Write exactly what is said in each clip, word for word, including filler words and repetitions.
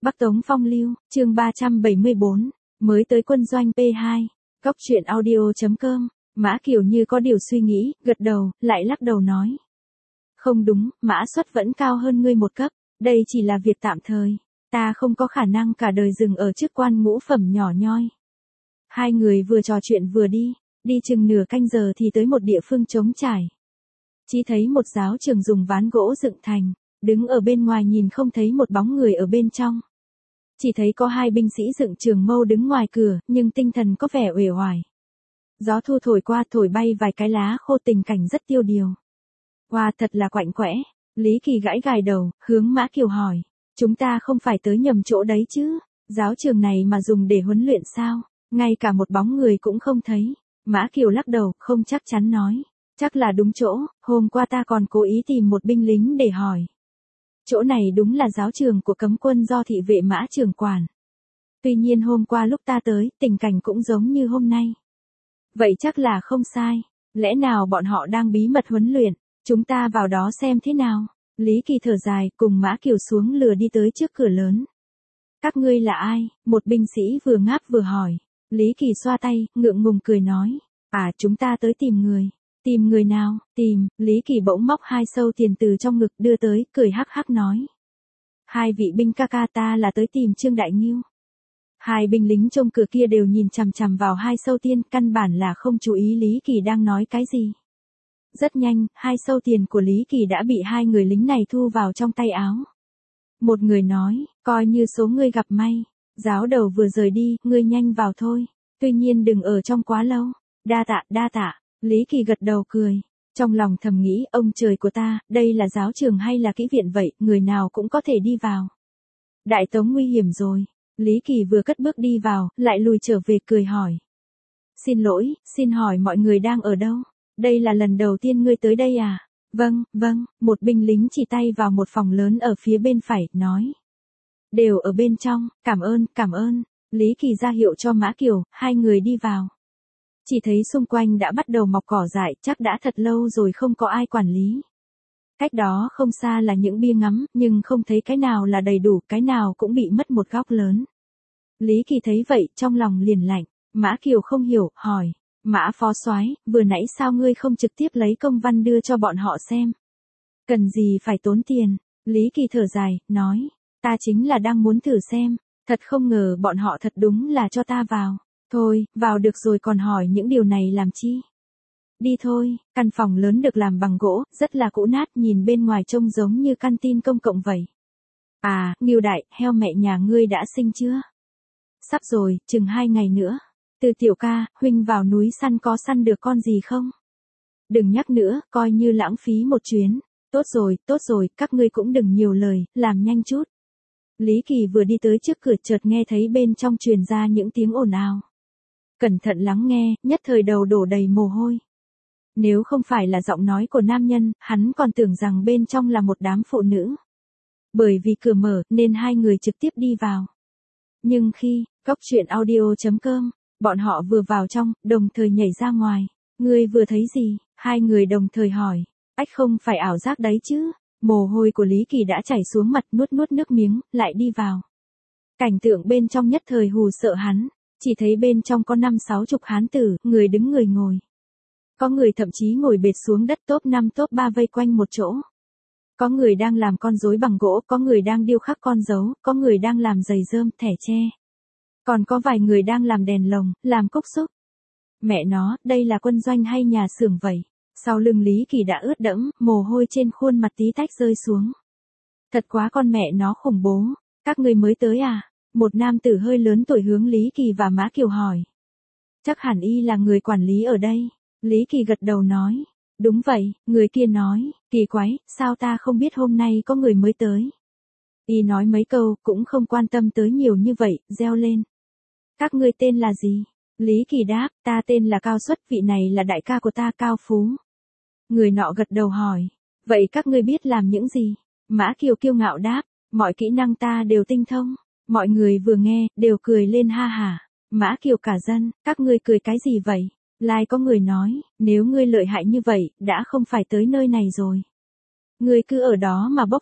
Bắc Tống Phong Lưu, chương ba trăm bảy mươi bốn, mới tới quân doanh pê hai, Góc truyện audio chấm com, Mã Kiều như có điều suy nghĩ, gật đầu, lại lắc đầu nói. Không đúng, mã suất vẫn cao hơn ngươi một cấp, đây chỉ là việc tạm thời, ta không có khả năng cả đời dừng ở chức quan ngũ phẩm nhỏ nhoi. Hai người vừa trò chuyện vừa đi, đi chừng nửa canh giờ thì tới một địa phương trống trải. Chỉ thấy một giáo trường dùng ván gỗ dựng thành, đứng ở bên ngoài nhìn không thấy một bóng người ở bên trong. Chỉ thấy có hai binh sĩ dựng trường mâu đứng ngoài cửa, nhưng tinh thần có vẻ uể oải. Gió thu thổi qua thổi bay vài cái lá khô, tình cảnh rất tiêu điều. Wow, thật là quạnh quẽ. Lý Kỳ gãi gài đầu, hướng Mã Kiều hỏi. Chúng ta không phải tới nhầm chỗ đấy chứ? Giáo trường này mà dùng để huấn luyện sao? Ngay cả một bóng người cũng không thấy. Mã Kiều lắc đầu, không chắc chắn nói. Chắc là đúng chỗ, hôm qua ta còn cố ý tìm một binh lính để hỏi. Chỗ này đúng là giáo trường của cấm quân do thị vệ Mã trưởng quản. Tuy nhiên hôm qua lúc ta tới, tình cảnh cũng giống như hôm nay. Vậy chắc là không sai. Lẽ nào bọn họ đang bí mật huấn luyện? Chúng ta vào đó xem thế nào. Lý Kỳ thở dài, cùng Mã Kiều xuống lừa đi tới trước cửa lớn. Các ngươi là ai? Một binh sĩ vừa ngáp vừa hỏi. Lý Kỳ xoa tay, ngượng ngùng cười nói. À, chúng ta tới tìm người. Tìm người nào? Tìm. Lý Kỳ bỗng móc hai sâu tiền từ trong ngực đưa tới, cười hắc hắc nói. Hai vị binh ca ca, ta là tới tìm Trương Đại Ngưu. Hai binh lính trông cửa kia đều nhìn chằm chằm vào hai sâu tiền, căn bản là không chú ý Lý Kỳ đang nói cái gì. Rất nhanh, hai sâu tiền của Lý Kỳ đã bị hai người lính này thu vào trong tay áo. Một người nói, coi như số ngươi gặp may. Giáo đầu vừa rời đi, ngươi nhanh vào thôi. Tuy nhiên đừng ở trong quá lâu. Đa tạ, đa tạ. Lý Kỳ gật đầu cười. Trong lòng thầm nghĩ, ông trời của ta, đây là giáo trường hay là kỹ viện vậy, người nào cũng có thể đi vào. Đại Tống nguy hiểm rồi. Lý Kỳ vừa cất bước đi vào, lại lùi trở về cười hỏi. Xin lỗi, xin hỏi mọi người đang ở đâu? Đây là lần đầu tiên ngươi tới đây à? Vâng, vâng, một binh lính chỉ tay vào một phòng lớn ở phía bên phải, nói. Đều ở bên trong, cảm ơn, cảm ơn. Lý Kỳ ra hiệu cho Mã Kiều, hai người đi vào. Chỉ thấy xung quanh đã bắt đầu mọc cỏ dại, chắc đã thật lâu rồi không có ai quản lý. Cách đó không xa là những bia ngắm, nhưng không thấy cái nào là đầy đủ, cái nào cũng bị mất một góc lớn. Lý Kỳ thấy vậy, trong lòng liền lạnh. Mã Kiều không hiểu, hỏi. Mã phó soái, vừa nãy sao ngươi không trực tiếp lấy công văn đưa cho bọn họ xem? Cần gì phải tốn tiền? Lý Kỳ thở dài, nói. Ta chính là đang muốn thử xem. Thật không ngờ bọn họ thật đúng là cho ta vào. Thôi, vào được rồi còn hỏi những điều này làm chi? Đi thôi. Căn phòng lớn được làm bằng gỗ, rất là cũ nát, nhìn bên ngoài trông giống như căn tin công cộng vậy. À, Ngưu đại, heo mẹ nhà ngươi đã sinh chưa? Sắp rồi, chừng hai ngày nữa. Từ tiểu ca, huynh vào núi săn có săn được con gì không? Đừng nhắc nữa, coi như lãng phí một chuyến. Tốt rồi, tốt rồi, các ngươi cũng đừng nhiều lời, làm nhanh chút. Lý Kỳ vừa đi tới trước cửa chợt nghe thấy bên trong truyền ra những tiếng ồn ào. Cẩn thận lắng nghe, nhất thời đầu đổ đầy mồ hôi. Nếu không phải là giọng nói của nam nhân, hắn còn tưởng rằng bên trong là một đám phụ nữ. Bởi vì cửa mở, nên hai người trực tiếp đi vào. Nhưng khi, Góc truyện audio chấm com, bọn họ vừa vào trong, đồng thời nhảy ra ngoài. Ngươi vừa thấy gì? Hai người đồng thời hỏi. Ách, không phải ảo giác đấy chứ? Mồ hôi của Lý Kỳ đã chảy xuống mặt, nuốt nuốt nước miếng, lại đi vào. Cảnh tượng bên trong nhất thời hù sợ hắn. Chỉ thấy bên trong có năm sáu chục hán tử, người đứng người ngồi. Có người thậm chí ngồi bệt xuống đất, top năm top ba vây quanh một chỗ. Có người đang làm con rối bằng gỗ, có người đang điêu khắc con dấu, có người đang làm giày rơm, thẻ tre. Còn có vài người đang làm đèn lồng, làm cốc xúc. Mẹ nó, đây là quân doanh hay nhà xưởng vậy? Sau lưng Lý Kỳ đã ướt đẫm, mồ hôi trên khuôn mặt tí tách rơi xuống. Thật quá con mẹ nó khủng bố. Các ngươi mới tới à? Một nam tử hơi lớn tuổi hướng Lý Kỳ và Mã Kiều hỏi. Chắc hẳn y là người quản lý ở đây. Lý Kỳ gật đầu nói. Đúng vậy, người kia nói. Kỳ quái, sao ta không biết hôm nay có người mới tới? Y nói mấy câu, cũng không quan tâm tới nhiều như vậy, reo lên. Các ngươi tên là gì? Lý Kỳ đáp, ta tên là Cao Xuất, vị này là đại ca của ta, Cao Phú. Người nọ gật đầu hỏi. Vậy các ngươi biết làm những gì? Mã Kiều kiêu ngạo đáp, mọi kỹ năng ta đều tinh thông. Mọi người vừa nghe, đều cười lên ha hả. Mã Kiều cả dân, các ngươi cười cái gì vậy? Lại có người nói, nếu ngươi lợi hại như vậy, đã không phải tới nơi này rồi. Ngươi cứ ở đó mà bốc phét.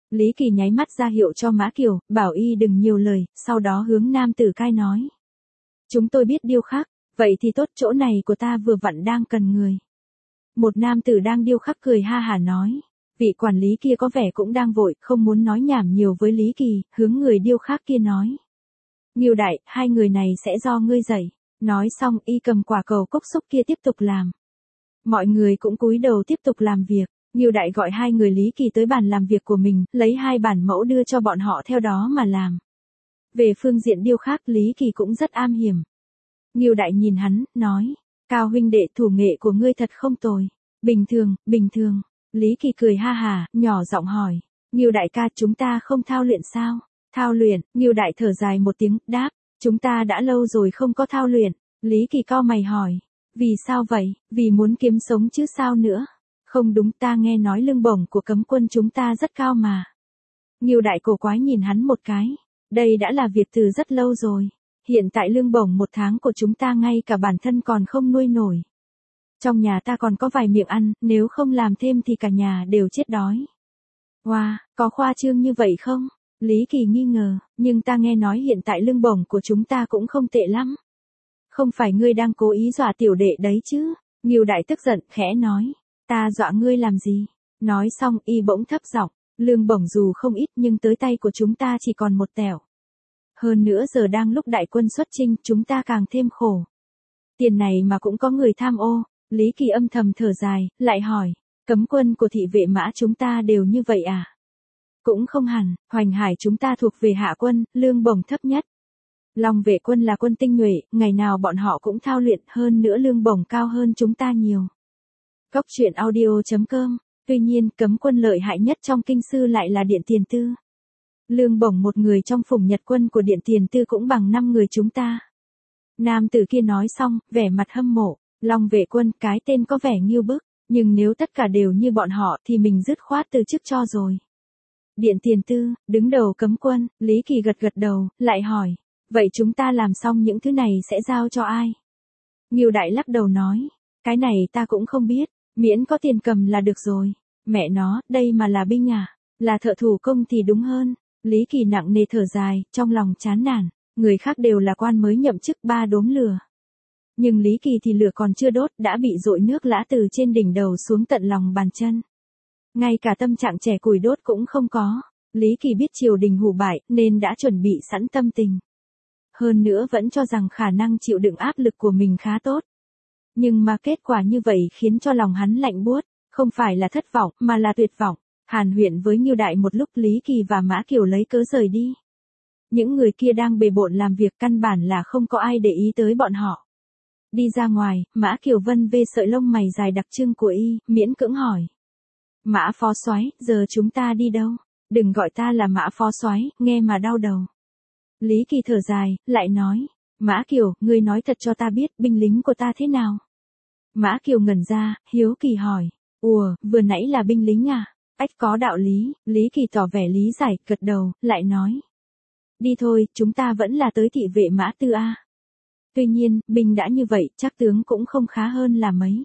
Lý Kỳ nháy mắt ra hiệu cho Mã Kiều, bảo y đừng nhiều lời, sau đó hướng nam tử cai nói. Chúng tôi biết điêu khắc, vậy thì tốt, chỗ này của ta vừa vặn đang cần người. Một nam tử đang điêu khắc cười ha hả nói. Vị quản lý kia có vẻ cũng đang vội, không muốn nói nhảm nhiều với Lý Kỳ, hướng người điêu khắc kia nói. Ngưu đại, hai người này sẽ do ngươi dạy. Nói xong y cầm quả cầu cốc xúc kia tiếp tục làm. Mọi người cũng cúi đầu tiếp tục làm việc. Ngưu đại gọi hai người Lý Kỳ tới bàn làm việc của mình, lấy hai bản mẫu đưa cho bọn họ theo đó mà làm. Về phương diện điêu khắc Lý Kỳ cũng rất am hiểm. Ngưu đại nhìn hắn, nói. Cao huynh đệ, thủ nghệ của ngươi thật không tồi. Bình thường, bình thường. Lý Kỳ cười ha hả, nhỏ giọng hỏi. Ngưu đại ca, chúng ta không thao luyện sao? Thao luyện, Ngưu đại thở dài một tiếng, đáp. Chúng ta đã lâu rồi không có thao luyện. Lý Kỳ cau mày hỏi. Vì sao vậy? Vì muốn kiếm sống chứ sao nữa? Không đúng, ta nghe nói lương bổng của cấm quân chúng ta rất cao mà. Ngưu đại cổ quái nhìn hắn một cái. Đây đã là việc từ rất lâu rồi. Hiện tại lương bổng một tháng của chúng ta ngay cả bản thân còn không nuôi nổi. Trong nhà ta còn có vài miệng ăn, nếu không làm thêm thì cả nhà đều chết đói. Wow, có khoa trương như vậy không? Lý Kỳ nghi ngờ, nhưng ta nghe nói hiện tại lương bổng của chúng ta cũng không tệ lắm. Không phải ngươi đang cố ý dọa tiểu đệ đấy chứ? Ngưu đại tức giận, khẽ nói. Ta dọa ngươi làm gì? Nói xong y bỗng thấp giọng, lương bổng dù không ít nhưng tới tay của chúng ta chỉ còn một tẻo. Hơn nữa giờ đang lúc đại quân xuất chinh, chúng ta càng thêm khổ. Tiền này mà cũng có người tham ô. Lý Kỳ âm thầm thở dài, lại hỏi, cấm quân của thị vệ mã chúng ta đều như vậy à? Cũng không hẳn, Hoành Hải chúng ta thuộc về hạ quân, lương bổng thấp nhất. Long vệ quân là quân tinh nhuệ, ngày nào bọn họ cũng thao luyện, hơn nữa lương bổng cao hơn chúng ta nhiều. Góc truyện audio chấm com. Tuy nhiên, cấm quân lợi hại nhất trong kinh sư lại là Điện Tiền Tư. Lương bổng một người trong phùng nhật quân của Điện Tiền Tư cũng bằng năm người chúng ta. Nam tử kia nói xong, vẻ mặt hâm mộ. Long vệ quân, cái tên có vẻ nghiêu bức, nhưng nếu tất cả đều như bọn họ thì mình dứt khoát từ chức cho rồi. Điện Tiền Tư, đứng đầu cấm quân, Lý Kỳ gật gật đầu, lại hỏi, vậy chúng ta làm xong những thứ này sẽ giao cho ai? Ngưu đại lắc đầu nói, cái này ta cũng không biết, miễn có tiền cầm là được rồi. Mẹ nó, đây mà là binh à? Là thợ thủ công thì đúng hơn. Lý Kỳ nặng nề thở dài, trong lòng chán nản, người khác đều là quan mới nhậm chức ba đốm lửa. Nhưng Lý Kỳ thì lửa còn chưa đốt đã bị dội nước lã từ trên đỉnh đầu xuống tận lòng bàn chân. Ngay cả tâm trạng trẻ củi đốt cũng không có. Lý Kỳ biết triều đình hủ bại nên đã chuẩn bị sẵn tâm tình. Hơn nữa vẫn cho rằng khả năng chịu đựng áp lực của mình khá tốt. Nhưng mà kết quả như vậy khiến cho lòng hắn lạnh buốt, không phải là thất vọng mà là tuyệt vọng. Hàn huyên với Ngưu đại một lúc, Lý Kỳ và Mã Kiều lấy cớ rời đi. Những người kia đang bề bộn làm việc, căn bản là không có ai để ý tới bọn họ. Đi ra ngoài, Mã Kiều vân vê sợi lông mày dài đặc trưng của y, miễn cưỡng hỏi. Mã phó soái, giờ chúng ta đi đâu? Đừng gọi ta là Mã phó soái, nghe mà đau đầu. Lý Kỳ thở dài, lại nói. Mã Kiều, ngươi nói thật cho ta biết binh lính của ta thế nào? Mã Kiều ngẩn ra, hiếu kỳ hỏi. Ủa, vừa nãy là binh lính à? Ách, có đạo lý. Lý Kỳ tỏ vẻ lý giải, gật đầu, lại nói. Đi thôi, chúng ta vẫn là tới thị vệ Mã Tư a. Tuy nhiên, binh đã như vậy, chắc tướng cũng không khá hơn là mấy.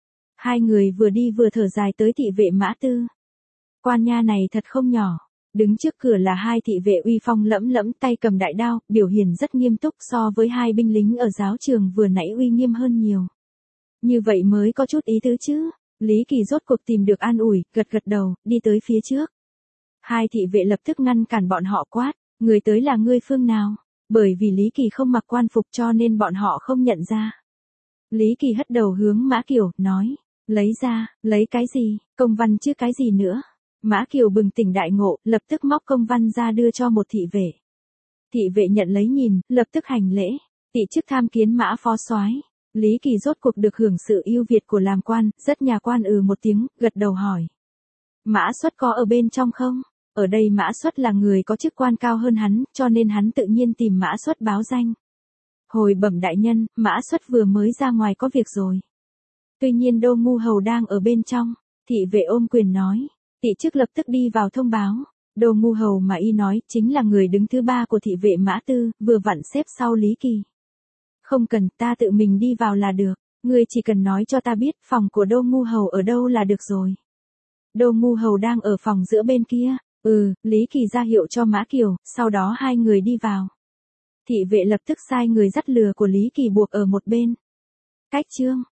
Hai người vừa đi vừa thở dài tới thị vệ Mã Tư. Quan nha này thật không nhỏ. Đứng trước cửa là hai thị vệ uy phong lẫm lẫm, tay cầm đại đao, biểu hiện rất nghiêm túc, so với hai binh lính ở giáo trường vừa nãy uy nghiêm hơn nhiều. Như vậy mới có chút ý tứ chứ. Lý Kỳ rốt cuộc tìm được an ủi, gật gật đầu, đi tới phía trước. Hai thị vệ lập tức ngăn cản bọn họ, quát, người tới là ngươi phương nào? Bởi vì Lý Kỳ không mặc quan phục cho nên bọn họ không nhận ra. Lý Kỳ hất đầu hướng Mã Kiều, nói, lấy ra, lấy cái gì, công văn chứ cái gì nữa. Mã Kiều bừng tỉnh đại ngộ, lập tức móc công văn ra đưa cho một thị vệ. Thị vệ nhận lấy nhìn, lập tức hành lễ, tị chức tham kiến Mã phó soái. Lý Kỳ rốt cuộc được hưởng sự ưu việt của làm quan, rất nhà quan ừ một tiếng, gật đầu hỏi. Mã Xuất có ở bên trong không? Ở đây Mã Xuất là người có chức quan cao hơn hắn, cho nên hắn tự nhiên tìm Mã Xuất báo danh. Hồi bẩm đại nhân, Mã Xuất vừa mới ra ngoài có việc rồi. Tuy nhiên Đô Ngu Hầu đang ở bên trong. Thị vệ ôm quyền nói. Tị chức lập tức đi vào thông báo. Đô Ngu Hầu mà y nói chính là người đứng thứ ba của thị vệ Mã Tư, vừa vặn xếp sau Lý Kỳ. Không cần, ta tự mình đi vào là được. Ngươi chỉ cần nói cho ta biết phòng của Đô Ngu Hầu ở đâu là được rồi. Đô Ngu Hầu đang ở phòng giữa bên kia. Ừ, Lý Kỳ ra hiệu cho Mã Kiều, sau đó hai người đi vào. Thị vệ lập tức sai người dắt lừa của Lý Kỳ buộc ở một bên. Cách chương